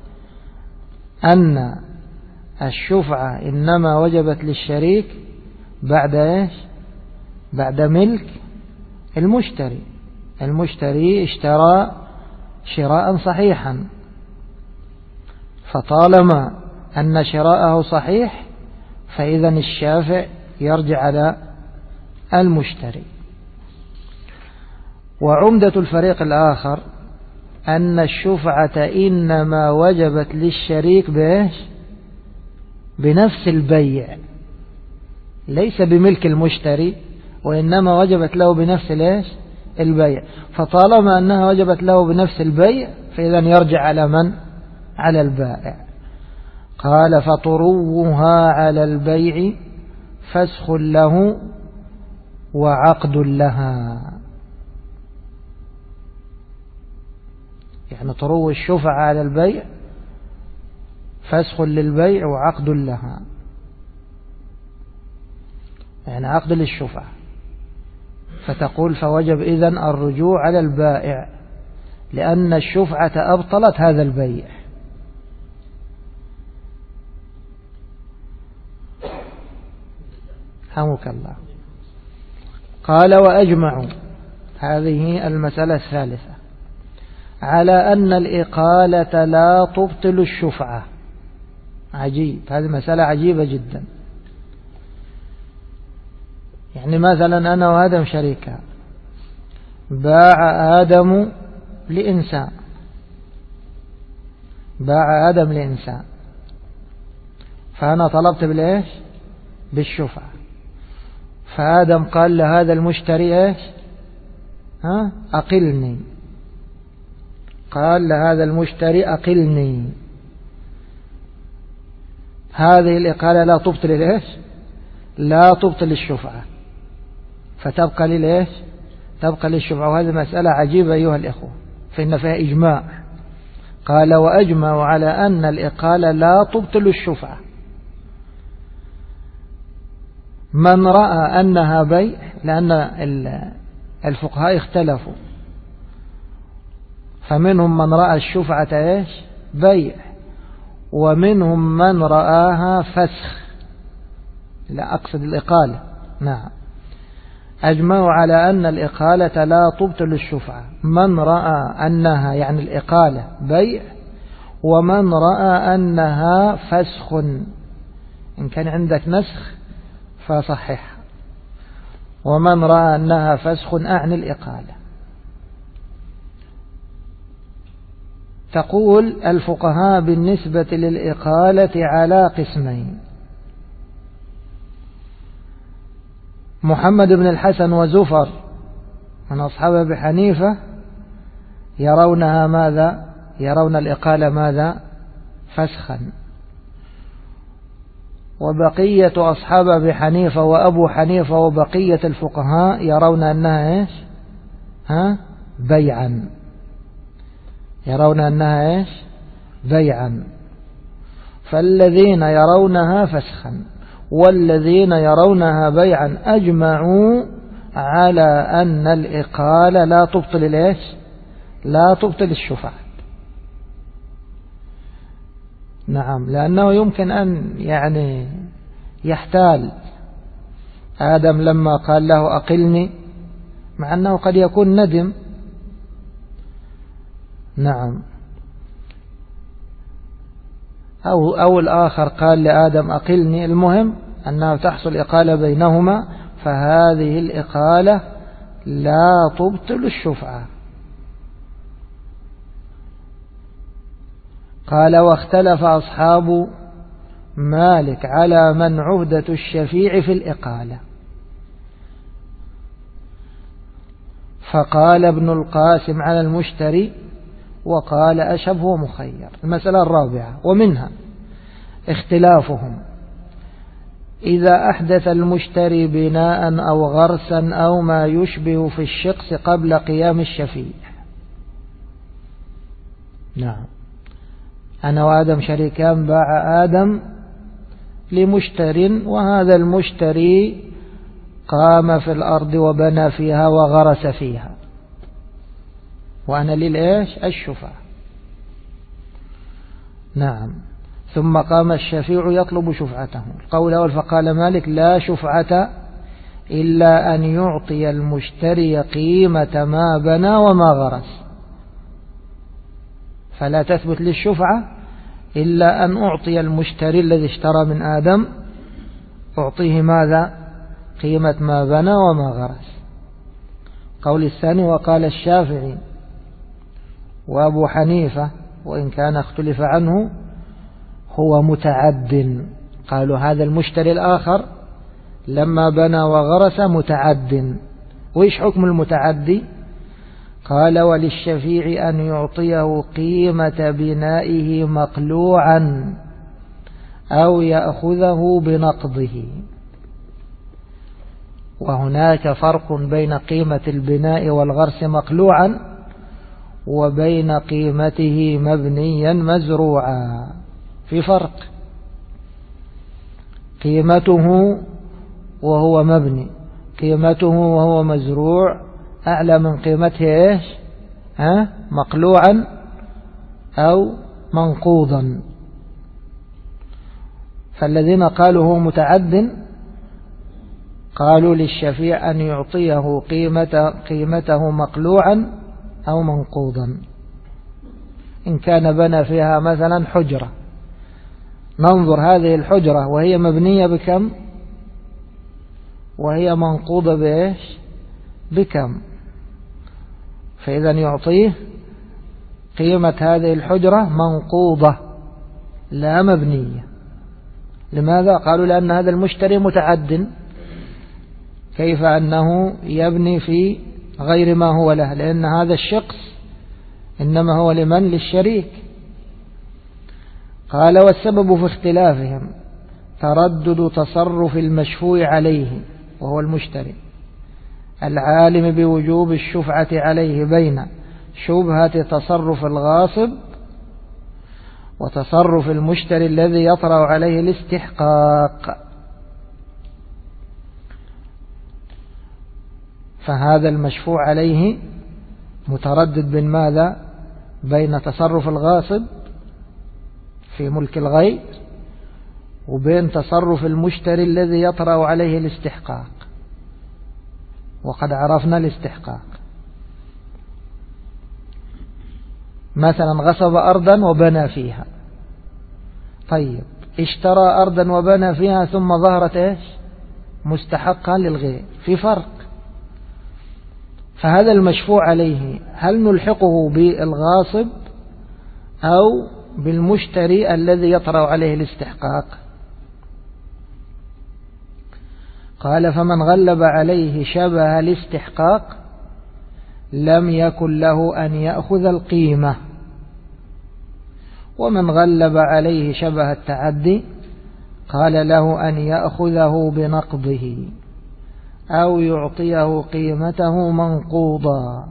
أن الشفعة إنما وجبت للشريك بعد إيش؟ بعد ملك المشتري. المشتري اشترى شراء صحيحا، فطالما أن شراءه صحيح فإذا الشافع يرجع على المشتري. وعمدة الفريق الآخر أن الشفعة إنما وجبت للشريك بإيش؟ بنفس البيع، ليس بملك المشتري، وإنما وجبت له بنفس الإيش؟ البيع. فطالما أنها وجبت له بنفس البيع فإذا يرجع على من؟ على البائع. قال فطروها على البيع فسخ له وعقد لها. يعني طرو الشفعة على البيع فسخ للبيع وعقد لها، يعني عقد للشفعة. فتقول فوجب إذن الرجوع على البائع لأن الشفعة أبطلت هذا البيع. حمك الله. قال وأجمعوا، هذه المسألة الثالثة، على أن الإقالة لا تبطل الشفعة. عجيب، هذه مسألة عجيبة جدا. يعني مثلا أنا وآدم شريكا، باع آدم لإنسان، باع آدم لإنسان، فأنا طلبت بالإيش؟ بالشفعة. فآدم قال لهذا المشتري إيش؟ أقلني. قال لهذا المشتري أقلني. هذه الإقالة لا تبطل الإيش؟ لا تبطل الشفعة، فتبقى للإيش؟ تبقى للشفعة. وهذه مسألة عجيبة أيها الإخوة، فإن فيها إجماع. قال وأجمعوا على أن الإقالة لا تبطل الشفعة. من رأى أنها بيع، لأن الفقهاء اختلفوا، فمنهم من رأى الشفعة إيش؟ بيع، ومنهم من رآها فسخ، لا أقصد الإقالة. نعم، أجمعوا على أن الإقالة لا تبطل الشفعة. من رأى أنها يعني الإقالة بيع، ومن رأى أنها فسخ، إن كان عندك نسخ فصحح، ومن رأى أنها فسخ أعني الإقالة. تقول الفقهاء بالنسبة للإقالة على قسمين: محمد بن الحسن وزفر من أصحاب أبي حنيفة يرونها ماذا؟ يرون الإقالة ماذا؟ فسخا. وبقية أصحاب أبي حنيفة وأبو حنيفة وبقية الفقهاء يرون أنها إيش؟ بيعا. يرون أنها إيش؟ بيعا. فالذين يرونها فسخا والذين يرونها بيعا أجمعوا على أن الإقالة لا تبطل الإيش؟ لا تبطل الشفعة. نعم، لأنه يمكن أن يعني يحتال آدم لما قال له أقلني، مع أنه قد يكون ندم. نعم، أو الآخر قال لآدم أقلني، المهم أنها تحصل إقالة بينهما، فهذه الإقالة لا تبطل الشفعة. قال واختلف أصحاب مالك على من عهدة الشفيع في الإقالة، فقال ابن القاسم على المشتري، وقال أشهب هو مخير. المسألة الرابعة ومنها اختلافهم إذا أحدث المشتري بناء أو غرسا أو ما يشبه في الشقص قبل قيام الشفيع. نعم، أنا وآدم شريكان، باع آدم لمشتر، وهذا المشتري قام في الأرض وبنى فيها وغرس فيها، وأنا للإيش؟ الشفعة. نعم. ثم قام الشفيع يطلب شفعته. القول الأول فقال مالك لا شفعة إلا أن يعطي المشتري قيمة ما بنى وما غرس، فلا تثبت للشفعة إلا أن أعطي المشتري الذي اشترى من آدم، أعطيه ماذا؟ قيمة ما بنى وما غرس. قول الثاني وقال الشافعي وأبو حنيفة وإن كان اختلف عنه هو متعد. قالوا هذا المشتري الآخر لما بنى وغرس متعد. وإيش حكم المتعدي؟ قال وللشفيع أن يعطيه قيمة بنائه مقلوعا أو يأخذه بنقضه. وهناك فرق بين قيمة البناء والغرس مقلوعا وبين قيمته مبنيا مزروعا، في فرق. قيمته وهو مبني، قيمته وهو مزروع أعلى من قيمته إيش؟ مقلوعا أو منقوضا. فالذين قالوا هو متعد قالوا للشفيع أن يعطيه قيمته مقلوعا أو منقوضا. إن كان بنى فيها مثلا حجرة، ننظر هذه الحجرة وهي مبنية بكم وهي منقوضة بإيش؟ بكم، فإذا يعطيه قيمة هذه الحجرة منقوضة لا مبنية. لماذا؟ قالوا لأن هذا المشتري متعد، كيف أنه يبني في غير ما هو له، لأن هذا الشخص إنما هو لمن؟ للشريك. قال والسبب في اختلافهم تردد تصرف المشفوع عليه وهو المشتري العالم بوجوب الشفعة عليه بين شبهة تصرف الغاصب وتصرف المشتري الذي يطرأ عليه الاستحقاق. فهذا المشفوع عليه متردد بين ماذا؟ بين تصرف الغاصب في ملك الغير وبين تصرف المشتري الذي يطرأ عليه الاستحقاق، وقد عرفنا الاستحقاق. مثلا غصب أرضا وبنى فيها، طيب اشترى أرضا وبنى فيها ثم ظهرت إيش؟ مستحقا للغير، في فرق. فهذا المشفوع عليه هل نلحقه بالغاصب أو بالمشتري الذي يطرأ عليه الاستحقاق؟ قال فمن غلب عليه شبه الاستحقاق لم يكن له أن يأخذ القيمة، ومن غلب عليه شبه التعدي قال له أن يأخذه بنقضه أو يعطيه قيمته منقوضا.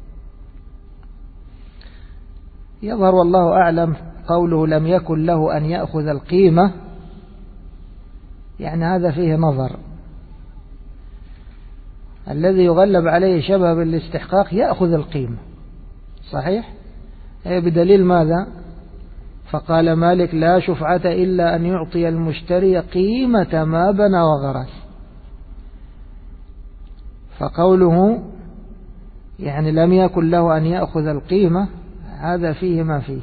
يظهر والله أعلم قوله لم يكن له أن يأخذ القيمة، يعني هذا فيه نظر. الذي يغلب عليه شبه بالاستحقاق يأخذ القيمة صحيح، بدليل ماذا؟ فقال مالك لا شفعة إلا أن يعطي المشتري قيمة ما بنى وغرس. فقوله يعني لم يكن له أن يأخذ القيمة هذا فيه ما فيه.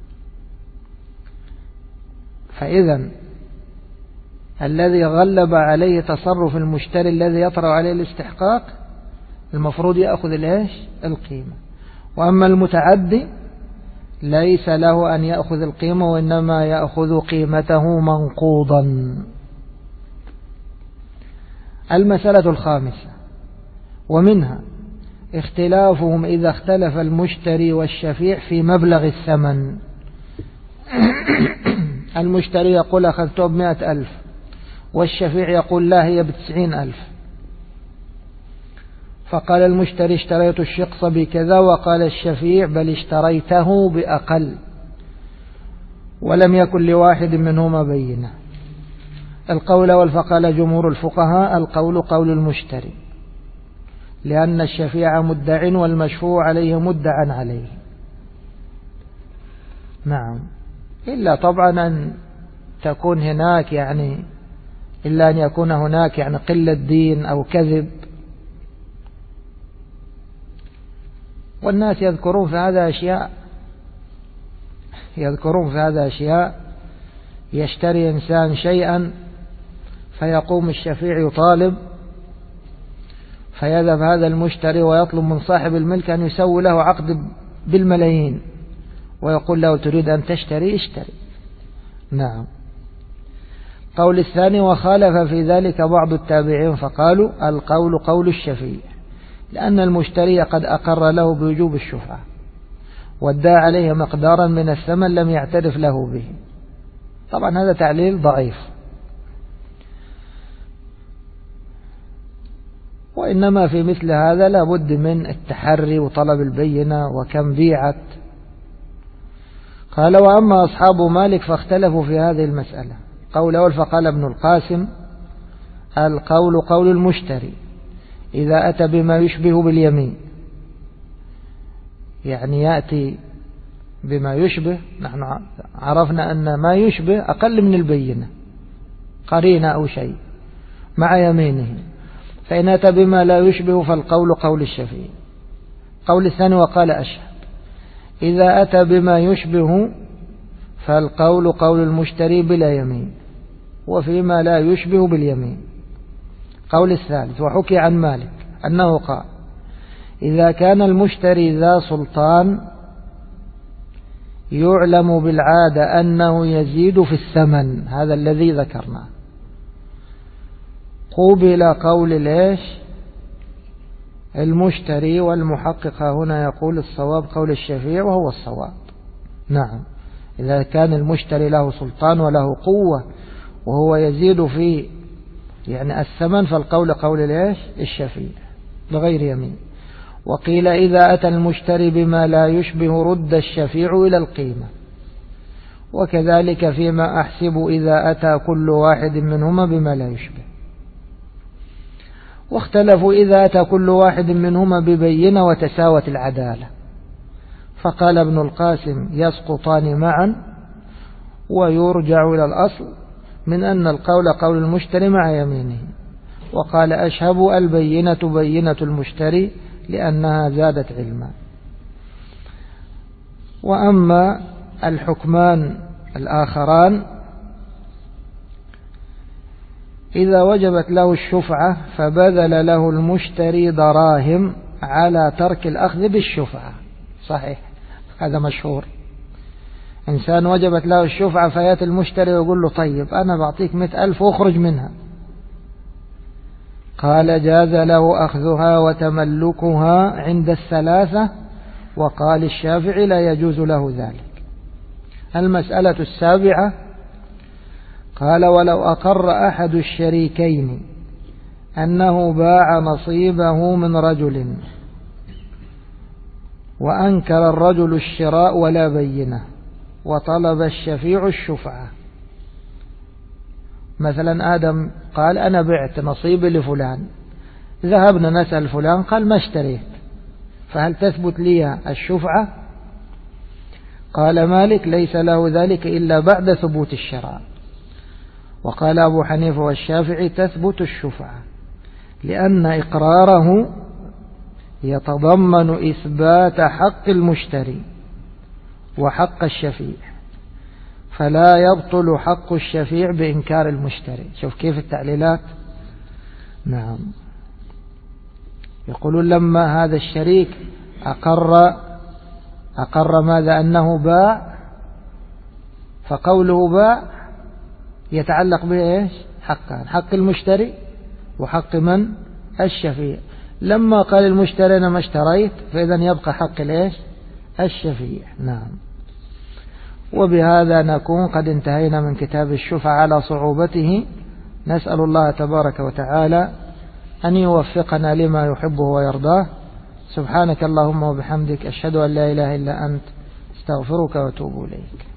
فإذا الذي غلب عليه تصرف المشتري الذي يطرأ عليه الاستحقاق المفروض يأخذ الإيش؟ القيمة. وأما المتعدي ليس له أن يأخذ القيمة وإنما يأخذ قيمته منقوضا. المسألة الخامسة ومنها اختلافهم إذا اختلف المشتري والشفيع في مبلغ الثمن. المشتري يقول أخذته ب100,000 والشفيع يقول لا هي ب90,000. فقال المشتري اشتريت الشقص بكذا، وقال الشفيع بل اشتريته بأقل، ولم يكن لواحد منهما بينة. القول والفقال جمهور الفقهاء القول قول المشتري، لأن الشفيع مدع والمشفوع عليه مدعا عليه. نعم، إلا طبعا أن تكون هناك إلا أن يكون هناك قلة دين أو كذب، والناس يذكرون في هذا أشياء. يشتري إنسان شيئا فيقوم الشفيع يطالب، فيذهب هذا المشتري ويطلب من صاحب الملك أن يسوي له عقد بالملايين، ويقول له تريد أن تشتري اشتري. نعم. قول الثاني وخالف في ذلك بعض التابعين فقالوا القول قول الشفيع، لأن المشتري قد أقر له بوجوب الشفعة وادعى عليه مقدارا من الثمن لم يعترف له به. طبعا هذا تعليل ضعيف، وإنما في مثل هذا لا بد من التحري وطلب البينة وكم بيعت. قال وأما أصحاب مالك فاختلفوا في هذه المسألة. قول أول فقال ابن القاسم القول قول المشتري إذا أتى بما يشبه باليمين، يأتي بما يشبه. نحن عرفنا أن ما يشبه أقل من البينة، قرينة أو شيء مع يمينه، فإن أتى بما لا يشبه فالقول قول الشفيع. قول الثاني وقال أشهد إذا أتى بما يشبه فالقول قول المشتري بلا يمين، وفيما لا يشبه باليمين. قول الثالث وحكي عن مالك أنه قال إذا كان المشتري ذا سلطان يعلم بالعادة أنه يزيد في الثمن، هذا الذي ذكرناه، قوبل قول المشتري. والمحقق هنا يقول الصواب قول الشفيع وهو الصواب. نعم، إذا كان المشتري له سلطان وله قوة وهو يزيد في الثمن فالقول قول الشفيع بغير يمين. وقيل إذا أتى المشتري بما لا يشبه رد الشفيع إلى القيمة، وكذلك فيما أحسب إذا أتى كل واحد منهما بما لا يشبه. واختلفوا إذا أتى كل واحد منهما ببينة وتساوت العدالة، فقال ابن القاسم يسقطان معا ويرجع إلى الأصل من أن القول قول المشتري مع يمينه. وقال أشهب البينة بينة المشتري لأنها زادت علما. وأما الحكمان الآخران إذا وجبت له الشفعة فبذل له المشتري دراهم على ترك الأخذ بالشفعة. صحيح، هذا مشهور. إنسان وجبت له الشفعة فيأتي المشتري ويقول له طيب أنا بعطيك 100,000 واخرج منها. قال جاز له أخذها وتملكها عند الثلاثة، وقال الشافعي لا يجوز له ذلك. المسألة السابعة قال ولو أقر أحد الشريكين أنه باع نصيبه من رجل وأنكر الرجل الشراء ولا بينة وطلب الشفيع الشفعة. مثلا آدم قال أنا بعت نصيبي لفلان، ذهبنا نسأل فلان قال ما اشتريت، فهل تثبت لي الشفعة؟ قال مالك ليس له ذلك إلا بعد ثبوت الشراء. وقال أبو حنيفة والشافعي تثبت الشفعة، لأن إقراره يتضمن إثبات حق المشتري وحق الشفيع، فلا يبطل حق الشفيع بإنكار المشتري. شوف كيف التعليلات. نعم، يقولون لما هذا الشريك أقر ماذا؟ أنه باع، فقوله باع يتعلق به حقان، حق المشتري وحق من؟ الشفيع. لما قال المشتري أنا ما اشتريت، فإذا يبقى حق الإيش؟ الشفيع. نعم. وبهذا نكون قد انتهينا من كتاب الشفعة على صعوبته. نسأل الله تبارك وتعالى أن يوفقنا لما يحبه ويرضاه. سبحانك اللهم وبحمدك، أشهد أن لا إله إلا أنت، استغفرك وأتوب إليك.